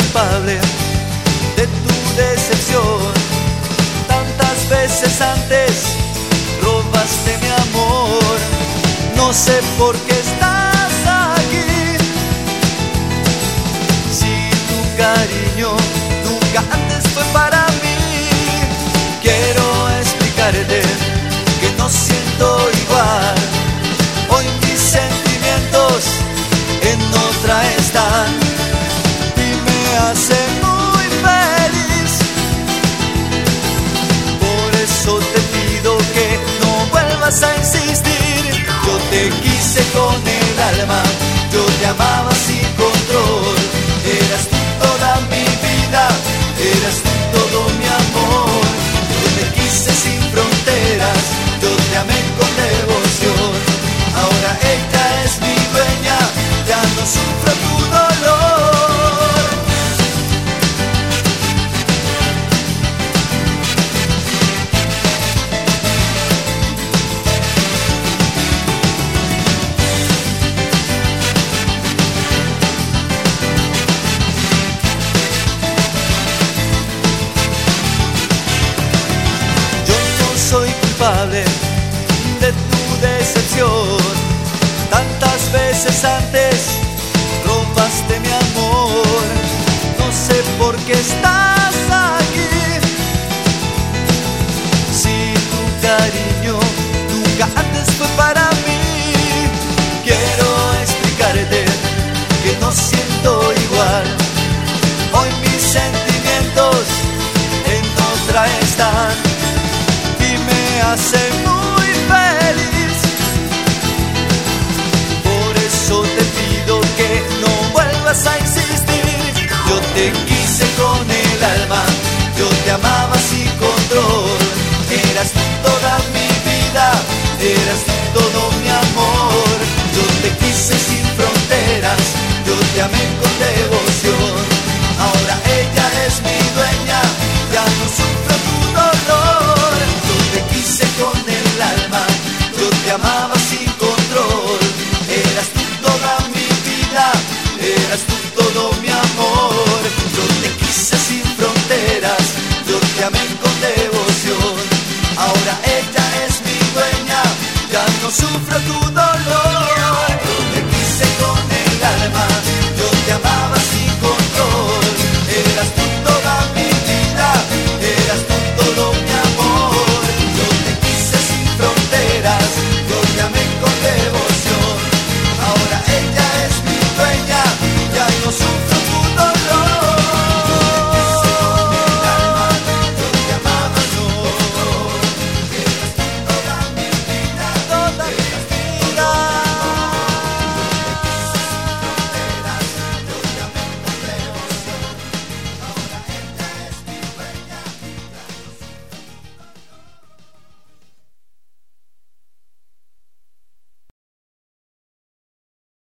culpable de tu decepción. Tantas veces antes robaste mi amor. No sé por qué estás aquí. Si tu cariño nunca antes fue para mí, quiero explicarte que no siento igual. Hoy mis sentimientos en otra están y me hacen muy feliz. Por eso te pido que no vuelvas a insistir. Yo te quise con el alma, yo te amaba sin control. Eras tú toda mi vida, eras tú todo mi amor. Yo te quise sin fronteras, yo te amé con devoción. Ahora ella es mi dueña, ya no sufro tu dolor. Yo no soy culpable de tu decepción. Tantas veces antes robaste mi amor. No sé por qué estás aquí. Si tu cariño nunca antes fue para mí, quiero explicarte que no siento igual. Hoy mis sentimientos en otra están y me hacen muy feliz. Por eso te pido que no vuelvas a insistir. Yo te quise con el alma, yo te amaba sin control. Eras tú toda mi vida, eras tú todo mi amor. Yo te quise sin fronteras, yo te amé con devoción. Ahora ella es mi dueña, ya no sufro tu dolor. Yo te quise con el alma, yo te amaba sin control. Eras tú toda mi vida, eras tú todo mi amor. Yo te quise sin fronteras, yo te amé con devoción. Ahora ella es mi dueña, ya no sufro tu dolor.